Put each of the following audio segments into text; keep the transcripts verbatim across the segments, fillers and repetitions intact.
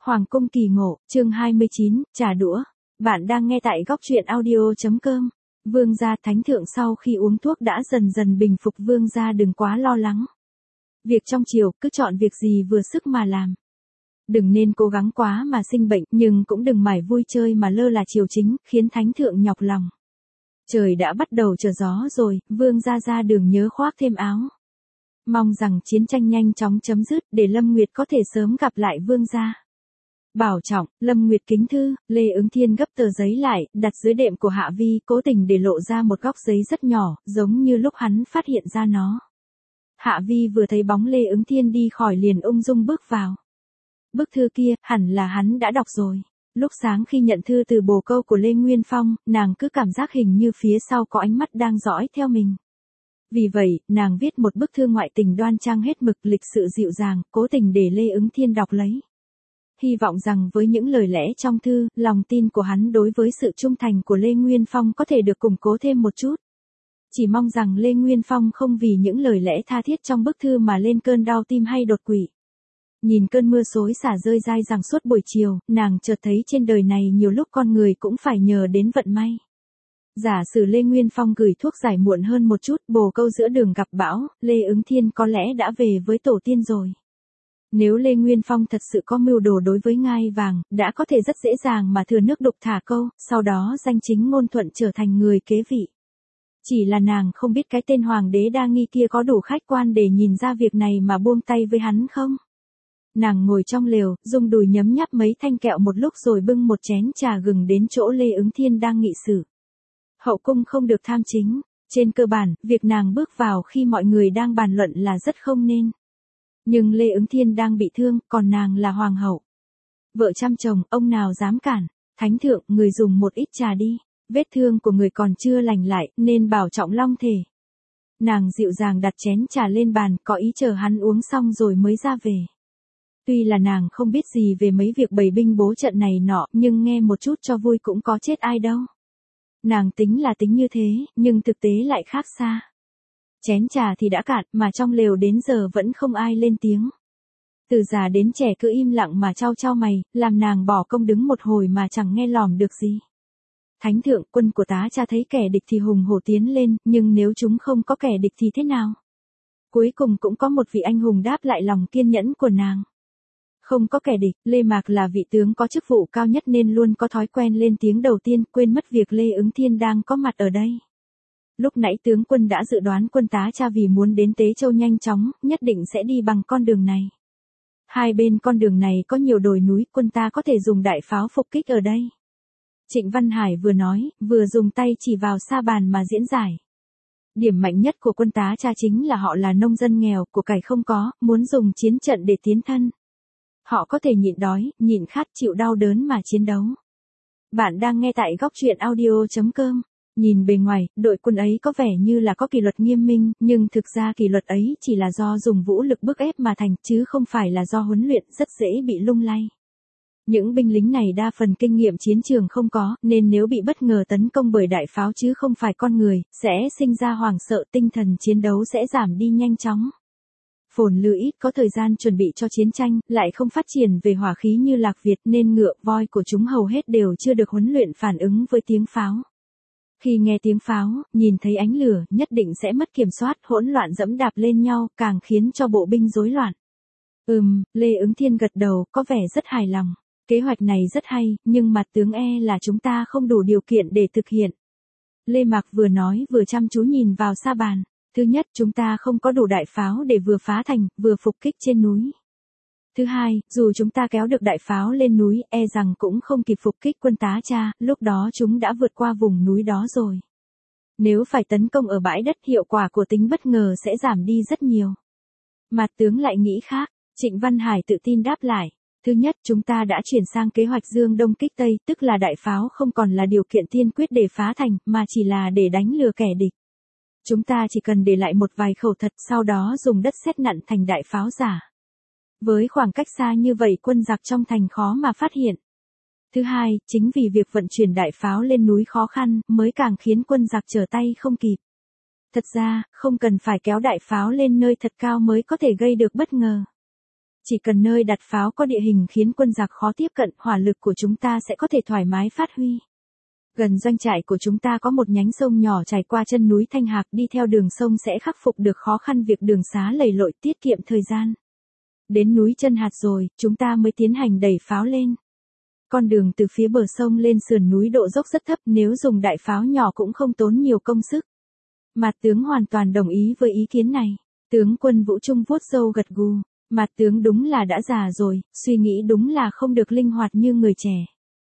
Hoàng cung kỳ ngộ, chương hai mươi chín, trà đũa. Bạn đang nghe tại góc truyện audio.com. Vương gia thánh thượng sau khi uống thuốc đã dần dần bình phục, vương gia đừng quá lo lắng. Việc trong triều cứ chọn việc gì vừa sức mà làm. Đừng nên cố gắng quá mà sinh bệnh, nhưng cũng đừng mải vui chơi mà lơ là triều chính, khiến thánh thượng nhọc lòng. Trời đã bắt đầu trở gió rồi, vương gia ra đường nhớ khoác thêm áo. Mong rằng chiến tranh nhanh chóng chấm dứt để Lâm Nguyệt có thể sớm gặp lại vương gia. Bảo trọng, Lâm Nguyệt kính thư. Lê Ứng Thiên gấp tờ giấy lại, đặt dưới đệm của Hạ Vi, cố tình để lộ ra một góc giấy rất nhỏ, giống như lúc hắn phát hiện ra nó. Hạ Vi vừa thấy bóng Lê Ứng Thiên đi khỏi liền ung dung bước vào. Bức thư kia, hẳn là hắn đã đọc rồi. Lúc sáng khi nhận thư từ bồ câu của Lê Nguyên Phong, nàng cứ cảm giác hình như phía sau có ánh mắt đang dõi theo mình. Vì vậy, nàng viết một bức thư ngoại tình đoan trang hết mực, lịch sự dịu dàng, cố tình để Lê Ứng Thiên đọc lấy. Hy vọng rằng với những lời lẽ trong thư, lòng tin của hắn đối với sự trung thành của Lê Nguyên Phong có thể được củng cố thêm một chút. Chỉ mong rằng Lê Nguyên Phong không vì những lời lẽ tha thiết trong bức thư mà lên cơn đau tim hay đột quỵ. Nhìn cơn mưa xối xả rơi dai dẳng suốt buổi chiều, nàng chợt thấy trên đời này nhiều lúc con người cũng phải nhờ đến vận may. Giả sử Lê Nguyên Phong gửi thuốc giải muộn hơn một chút, bồ câu giữa đường gặp bão, Lê Ứng Thiên có lẽ đã về với tổ tiên rồi. Nếu Lê Nguyên Phong thật sự có mưu đồ đối với ngai vàng, đã có thể rất dễ dàng mà thừa nước đục thả câu, sau đó danh chính ngôn thuận trở thành người kế vị. Chỉ là nàng không biết cái tên hoàng đế đa nghi kia có đủ khách quan để nhìn ra việc này mà buông tay với hắn không? Nàng ngồi trong lều, dùng đùi nhấm nháp mấy thanh kẹo một lúc rồi bưng một chén trà gừng đến chỗ Lê Ứng Thiên đang nghị sự. Hậu cung không được tham chính, trên cơ bản, việc nàng bước vào khi mọi người đang bàn luận là rất không nên. Nhưng Lê Ứng Thiên đang bị thương, còn nàng là hoàng hậu. Vợ chăm chồng, ông nào dám cản? Thánh thượng, người dùng một ít trà đi. Vết thương của người còn chưa lành lại, nên bảo trọng long thể. Nàng dịu dàng đặt chén trà lên bàn, có ý chờ hắn uống xong rồi mới ra về. Tuy là nàng không biết gì về mấy việc bày binh bố trận này nọ, nhưng nghe một chút cho vui cũng có chết ai đâu. Nàng tính là tính như thế, nhưng thực tế lại khác xa. Chén trà thì đã cạn, mà trong lều đến giờ vẫn không ai lên tiếng. Từ già đến trẻ cứ im lặng mà trao trao mày, làm nàng bỏ công đứng một hồi mà chẳng nghe lòm được gì. Thánh thượng, quân của tá cha thấy kẻ địch thì hùng hổ tiến lên, nhưng nếu chúng không có kẻ địch thì thế nào? Cuối cùng cũng có một vị anh hùng đáp lại lòng kiên nhẫn của nàng. Không có kẻ địch, Lê Mạc là vị tướng có chức vụ cao nhất nên luôn có thói quen lên tiếng đầu tiên, quên mất việc Lê Ứng Thiên đang có mặt ở đây. Lúc nãy tướng quân đã dự đoán quân tá cha vì muốn đến Tế Châu nhanh chóng, nhất định sẽ đi bằng con đường này. Hai bên con đường này có nhiều đồi núi, quân ta có thể dùng đại pháo phục kích ở đây. Trịnh Văn Hải vừa nói, vừa dùng tay chỉ vào sa bàn mà diễn giải. Điểm mạnh nhất của quân tá cha chính là họ là nông dân nghèo, của cải không có, muốn dùng chiến trận để tiến thân. Họ có thể nhịn đói, nhịn khát, chịu đau đớn mà chiến đấu. Bạn đang nghe tại góc truyện audio.com. Nhìn bề ngoài, đội quân ấy có vẻ như là có kỷ luật nghiêm minh, nhưng thực ra kỷ luật ấy chỉ là do dùng vũ lực bức ép mà thành, chứ không phải là do huấn luyện, rất dễ bị lung lay. Những binh lính này đa phần kinh nghiệm chiến trường không có, nên nếu bị bất ngờ tấn công bởi đại pháo chứ không phải con người, sẽ sinh ra hoảng sợ, tinh thần chiến đấu sẽ giảm đi nhanh chóng. Phồn Lư ít có thời gian chuẩn bị cho chiến tranh, lại không phát triển về hỏa khí như Lạc Việt nên ngựa, voi của chúng hầu hết đều chưa được huấn luyện phản ứng với tiếng pháo. Khi nghe tiếng pháo, nhìn thấy ánh lửa, nhất định sẽ mất kiểm soát, hỗn loạn dẫm đạp lên nhau, càng khiến cho bộ binh rối loạn. Ừm, Lê Ứng Thiên gật đầu, có vẻ rất hài lòng. Kế hoạch này rất hay, nhưng mặt tướng e là chúng ta không đủ điều kiện để thực hiện. Lê Mạc vừa nói vừa chăm chú nhìn vào sa bàn. Thứ nhất, chúng ta không có đủ đại pháo để vừa phá thành, vừa phục kích trên núi. Thứ hai, dù chúng ta kéo được đại pháo lên núi, e rằng cũng không kịp phục kích quân tá cha, lúc đó chúng đã vượt qua vùng núi đó rồi. Nếu phải tấn công ở bãi đất, hiệu quả của tính bất ngờ sẽ giảm đi rất nhiều. Mặt tướng lại nghĩ khác, Trịnh Văn Hải tự tin đáp lại. Thứ nhất, chúng ta đã chuyển sang kế hoạch Dương Đông kích Tây, tức là đại pháo không còn là điều kiện tiên quyết để phá thành, mà chỉ là để đánh lừa kẻ địch. Chúng ta chỉ cần để lại một vài khẩu thật, sau đó dùng đất sét nặn thành đại pháo giả. Với khoảng cách xa như vậy quân giặc trong thành khó mà phát hiện. Thứ hai, chính vì việc vận chuyển đại pháo lên núi khó khăn, mới càng khiến quân giặc trở tay không kịp. Thật ra, không cần phải kéo đại pháo lên nơi thật cao mới có thể gây được bất ngờ. Chỉ cần nơi đặt pháo có địa hình khiến quân giặc khó tiếp cận, hỏa lực của chúng ta sẽ có thể thoải mái phát huy. Gần doanh trại của chúng ta có một nhánh sông nhỏ chảy qua chân núi Thanh Hạc, đi theo đường sông sẽ khắc phục được khó khăn việc đường xá lầy lội, tiết kiệm thời gian. Đến núi Chân Hạt rồi, chúng ta mới tiến hành đẩy pháo lên. Con đường từ phía bờ sông lên sườn núi độ dốc rất thấp, nếu dùng đại pháo nhỏ cũng không tốn nhiều công sức. Mạt tướng hoàn toàn đồng ý với ý kiến này. Tướng quân Vũ Trung vuốt râu gật gù. Mạt tướng đúng là đã già rồi, suy nghĩ đúng là không được linh hoạt như người trẻ.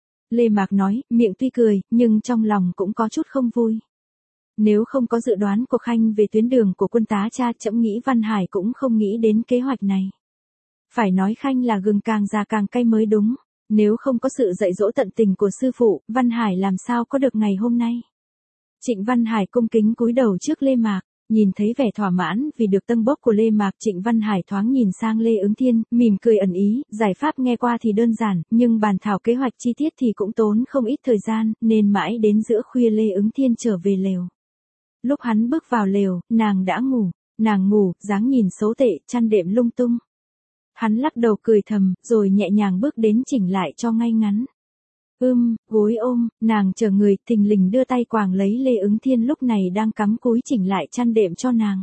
Lê Mạc nói, miệng tuy cười, nhưng trong lòng cũng có chút không vui. Nếu không có dự đoán của Khanh về tuyến đường của quân tá cha, trẫm nghĩ Văn Hải cũng không nghĩ đến kế hoạch này. Phải nói Khanh là gừng càng già càng cay mới đúng. Nếu không có sự dạy dỗ tận tình của sư phụ, Văn Hải làm sao có được ngày hôm nay. Trịnh Văn Hải cung kính cúi đầu trước Lê Mạc, nhìn thấy vẻ thỏa mãn vì được tâng bốc của Lê Mạc, Trịnh Văn Hải thoáng nhìn sang Lê Ứng Thiên, mỉm cười ẩn ý, giải pháp nghe qua thì đơn giản, nhưng bàn thảo kế hoạch chi tiết thì cũng tốn không ít thời gian, nên mãi đến giữa khuya Lê Ứng Thiên trở về lều. Lúc hắn bước vào lều, nàng đã ngủ, nàng ngủ, dáng nhìn xấu tệ, chăn đệm lung tung. Hắn lắc đầu cười thầm, rồi nhẹ nhàng bước đến chỉnh lại cho ngay ngắn. Ưm, gối ôm, nàng chờ người, thình lình đưa tay quàng lấy Lê Ứng Thiên lúc này đang cắm cúi chỉnh lại chăn đệm cho nàng.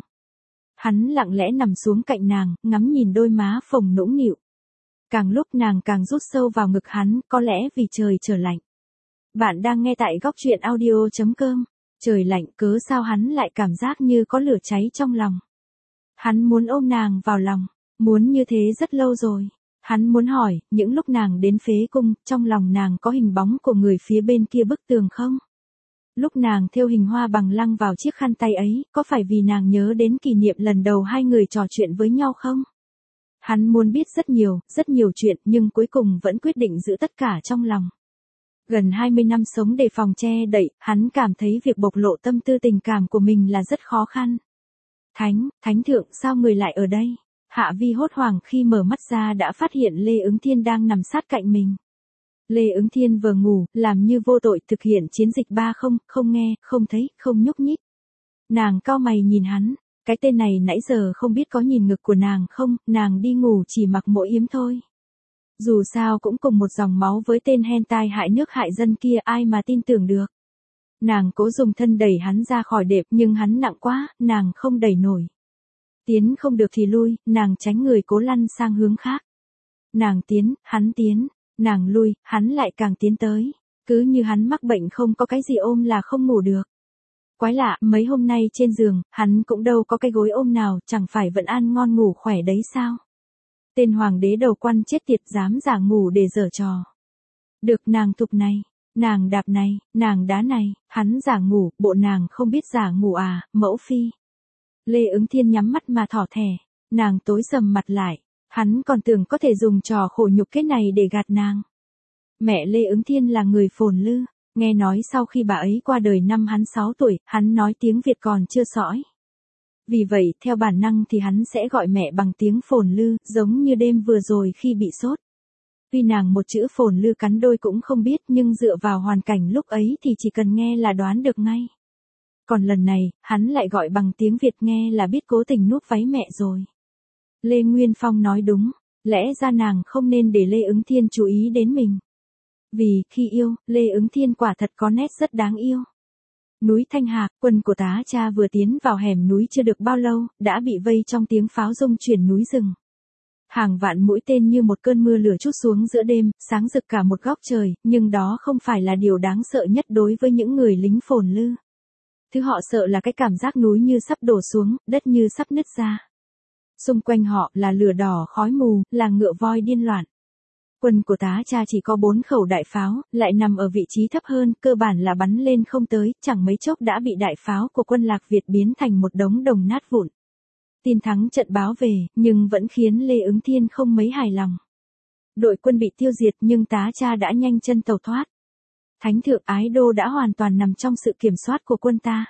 Hắn lặng lẽ nằm xuống cạnh nàng, ngắm nhìn đôi má phồng nũng nịu. Càng lúc nàng càng rút sâu vào ngực hắn, có lẽ vì trời trở lạnh. Bạn đang nghe tại góc truyện audio chấm com. Trời lạnh cớ sao hắn lại cảm giác như có lửa cháy trong lòng. Hắn muốn ôm nàng vào lòng, muốn như thế rất lâu rồi. Hắn muốn hỏi, những lúc nàng đến phế cung, trong lòng nàng có hình bóng của người phía bên kia bức tường không? Lúc nàng thêu hình hoa bằng lăng vào chiếc khăn tay ấy, có phải vì nàng nhớ đến kỷ niệm lần đầu hai người trò chuyện với nhau không? Hắn muốn biết rất nhiều, rất nhiều chuyện, nhưng cuối cùng vẫn quyết định giữ tất cả trong lòng. Gần hai mươi năm sống để phòng che đậy, hắn cảm thấy việc bộc lộ tâm tư tình cảm của mình là rất khó khăn. Thánh, Thánh thượng, sao người lại ở đây? Hạ Vi hốt hoảng khi mở mắt ra đã phát hiện Lê Ứng Thiên đang nằm sát cạnh mình. Lê Ứng Thiên vừa ngủ, làm như vô tội thực hiện chiến dịch ba không, không nghe, không thấy, không nhúc nhích. Nàng cau mày nhìn hắn, cái tên này nãy giờ không biết có nhìn ngực của nàng không, nàng đi ngủ chỉ mặc mỗi yếm thôi. Dù sao cũng cùng một dòng máu với tên hentai hại nước hại dân kia, ai mà tin tưởng được. Nàng cố dùng thân đẩy hắn ra khỏi đệm, nhưng hắn nặng quá, nàng không đẩy nổi. Tiến không được thì lui, nàng tránh người cố lăn sang hướng khác. Nàng tiến, hắn tiến, nàng lui, hắn lại càng tiến tới. Cứ như hắn mắc bệnh không có cái gì ôm là không ngủ được. Quái lạ, mấy hôm nay trên giường, hắn cũng đâu có cái gối ôm nào, chẳng phải vẫn ăn ngon ngủ khỏe đấy sao? Tên hoàng đế đầu quan chết tiệt dám giả ngủ để giở trò. Được, nàng thục này, nàng đạp này, nàng đá này, hắn giả ngủ, bộ nàng không biết giả ngủ à, mẫu phi. Lê Ứng Thiên nhắm mắt mà thỏ thẻ, nàng tối sầm mặt lại, hắn còn tưởng có thể dùng trò khổ nhục kết này để gạt nàng. Mẹ Lê Ứng Thiên là người Phồn Lư, nghe nói sau khi bà ấy qua đời năm hắn sáu tuổi, hắn nói tiếng Việt còn chưa sõi. Vì vậy, theo bản năng thì hắn sẽ gọi mẹ bằng tiếng Phồn Lư, giống như đêm vừa rồi khi bị sốt. Tuy nàng một chữ Phồn Lư cắn đôi cũng không biết, nhưng dựa vào hoàn cảnh lúc ấy thì chỉ cần nghe là đoán được ngay. Còn lần này, hắn lại gọi bằng tiếng Việt, nghe là biết cố tình nuốt váy mẹ rồi. Lê Nguyên Phong nói đúng, lẽ ra nàng không nên để Lê Ứng Thiên chú ý đến mình. Vì, khi yêu, Lê Ứng Thiên quả thật có nét rất đáng yêu. Núi Thanh Hạc, quân của tá cha vừa tiến vào hẻm núi chưa được bao lâu, đã bị vây trong tiếng pháo rung chuyển núi rừng. Hàng vạn mũi tên như một cơn mưa lửa trút xuống giữa đêm, sáng rực cả một góc trời, nhưng đó không phải là điều đáng sợ nhất đối với những người lính Phồn Lư. Thứ họ sợ là cái cảm giác núi như sắp đổ xuống, đất như sắp nứt ra. Xung quanh họ là lửa đỏ khói mù, là ngựa voi điên loạn. Quân của tá cha chỉ có bốn khẩu đại pháo, lại nằm ở vị trí thấp hơn, cơ bản là bắn lên không tới, chẳng mấy chốc đã bị đại pháo của quân Lạc Việt biến thành một đống đồng nát vụn. Tin thắng trận báo về, nhưng vẫn khiến Lê Ứng Thiên không mấy hài lòng. Đội quân bị tiêu diệt nhưng tá cha đã nhanh chân tẩu thoát. Thánh thượng Ái Đô đã hoàn toàn nằm trong sự kiểm soát của quân ta.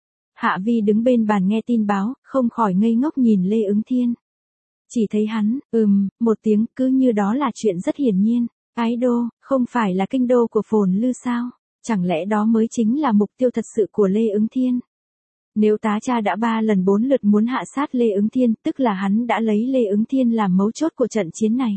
Hạ Vi đứng bên bàn nghe tin báo, không khỏi ngây ngốc nhìn Lê Ứng Thiên. Chỉ thấy hắn, ừm, một tiếng, cứ như đó là chuyện rất hiển nhiên. Ái Đô, không phải là kinh đô của Phồn Lư sao? Chẳng lẽ đó mới chính là mục tiêu thật sự của Lê Ứng Thiên? Nếu tá cha đã ba lần bốn lượt muốn hạ sát Lê Ứng Thiên, tức là hắn đã lấy Lê Ứng Thiên làm mấu chốt của trận chiến này.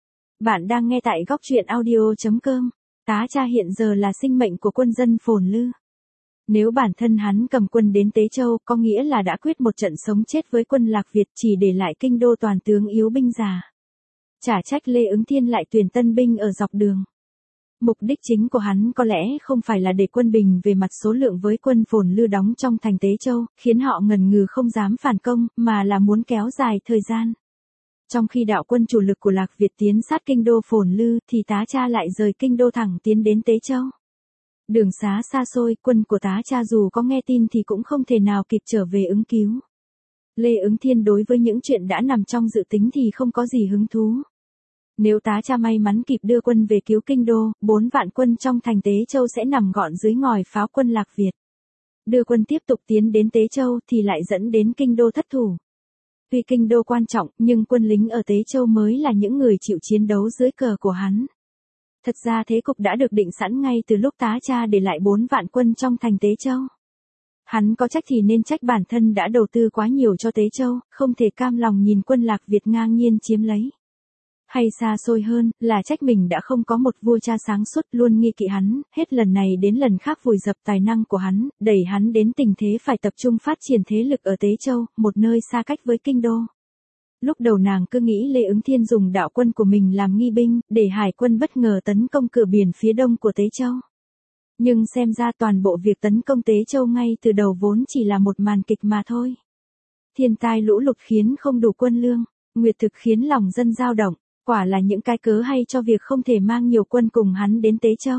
Bạn đang nghe tại góc truyện audio.com. Tá cha hiện giờ là sinh mệnh của quân dân Phồn Lư. Nếu bản thân hắn cầm quân đến Tế Châu, có nghĩa là đã quyết một trận sống chết với quân Lạc Việt, chỉ để lại kinh đô toàn tướng yếu binh già. Chả trách Lê Ứng Thiên lại tuyển tân binh ở dọc đường. Mục đích chính của hắn có lẽ không phải là để quân bình về mặt số lượng với quân Phồn Lư đóng trong thành Tế Châu, khiến họ ngần ngừ không dám phản công, mà là muốn kéo dài thời gian. Trong khi đạo quân chủ lực của Lạc Việt tiến sát kinh đô Phồn Lư, thì tá cha lại rời kinh đô thẳng tiến đến Tế Châu. Đường xá xa xôi, quân của tá cha dù có nghe tin thì cũng không thể nào kịp trở về ứng cứu. Lê Ứng Thiên đối với những chuyện đã nằm trong dự tính thì không có gì hứng thú. Nếu tá cha may mắn kịp đưa quân về cứu kinh đô, bốn vạn quân trong thành Tế Châu sẽ nằm gọn dưới ngòi pháo quân Lạc Việt. Đưa quân tiếp tục tiến đến Tế Châu thì lại dẫn đến kinh đô thất thủ. Tuy kinh đô quan trọng, nhưng quân lính ở Tế Châu mới là những người chịu chiến đấu dưới cờ của hắn. Thật ra thế cục đã được định sẵn ngay từ lúc tá cha để lại bốn vạn quân trong thành Tế Châu. Hắn có trách thì nên trách bản thân đã đầu tư quá nhiều cho Tế Châu, không thể cam lòng nhìn quân Lạc Việt ngang nhiên chiếm lấy. Hay xa xôi hơn, là trách mình đã không có một vua cha sáng suốt luôn nghi kỵ hắn, hết lần này đến lần khác vùi dập tài năng của hắn, đẩy hắn đến tình thế phải tập trung phát triển thế lực ở Tế Châu, một nơi xa cách với kinh đô. Lúc đầu nàng cứ nghĩ Lê Ứng Thiên dùng đạo quân của mình làm nghi binh, để hải quân bất ngờ tấn công cửa biển phía đông của Tế Châu. Nhưng xem ra toàn bộ việc tấn công Tế Châu ngay từ đầu vốn chỉ là một màn kịch mà thôi. Thiên tai lũ lụt khiến không đủ quân lương, nguyệt thực khiến lòng dân dao động, quả là những cái cớ hay cho việc không thể mang nhiều quân cùng hắn đến Tế Châu.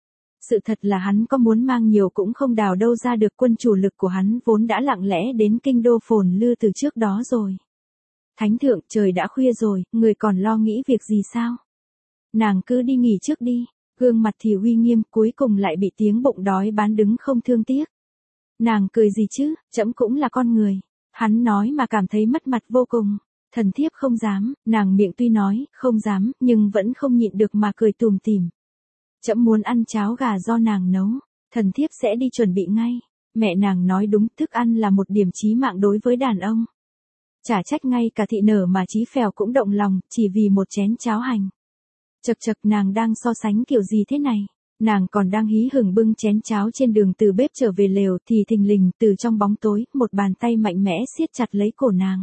Sự thật là hắn có muốn mang nhiều cũng không đào đâu ra được, quân chủ lực của hắn vốn đã lặng lẽ đến kinh đô Phồn Lư từ trước đó rồi. Thánh thượng, trời đã khuya rồi, người còn lo nghĩ việc gì sao? Nàng cứ đi nghỉ trước đi. Gương mặt thì uy nghiêm, cuối cùng lại bị tiếng bụng đói bán đứng không thương tiếc. Nàng cười gì chứ, trẫm cũng là con người. Hắn nói mà cảm thấy mất mặt vô cùng. Thần thiếp không dám, nàng miệng tuy nói, không dám, nhưng vẫn không nhịn được mà cười tủm tỉm. Trẫm muốn ăn cháo gà do nàng nấu, thần thiếp sẽ đi chuẩn bị ngay. Mẹ nàng nói đúng, thức ăn là một điểm chí mạng đối với đàn ông. Chả trách ngay cả thị nở mà Chí Phèo cũng động lòng, chỉ vì một chén cháo hành. Chật chật, nàng đang so sánh kiểu gì thế này? Nàng còn đang hí hửng bưng chén cháo trên đường từ bếp trở về lều thì thình lình từ trong bóng tối, một bàn tay mạnh mẽ siết chặt lấy cổ nàng.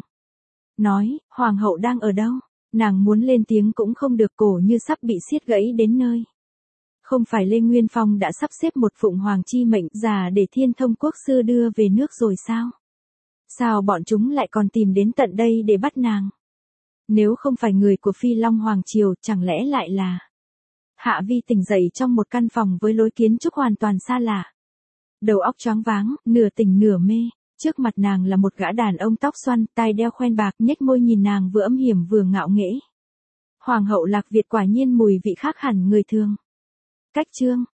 Nói, hoàng hậu đang ở đâu? Nàng muốn lên tiếng cũng không được, cổ như sắp bị siết gãy đến nơi. Không phải Lê Nguyên Phong đã sắp xếp một phụng hoàng chi mệnh già để Thiên Thông quốc sư đưa về nước rồi sao? Sao bọn chúng lại còn tìm đến tận đây để bắt nàng? Nếu không phải người của Phi Long Hoàng Triều, chẳng lẽ lại là... Hạ Vi tỉnh dậy trong một căn phòng với lối kiến trúc hoàn toàn xa lạ. Đầu óc choáng váng, nửa tỉnh nửa mê, trước mặt nàng là một gã đàn ông tóc xoăn, tai đeo khoen bạc, nhếch môi nhìn nàng vừa âm hiểm vừa ngạo nghễ. Hoàng hậu Lạc Việt quả nhiên mùi vị khác hẳn người thường. Cách chương,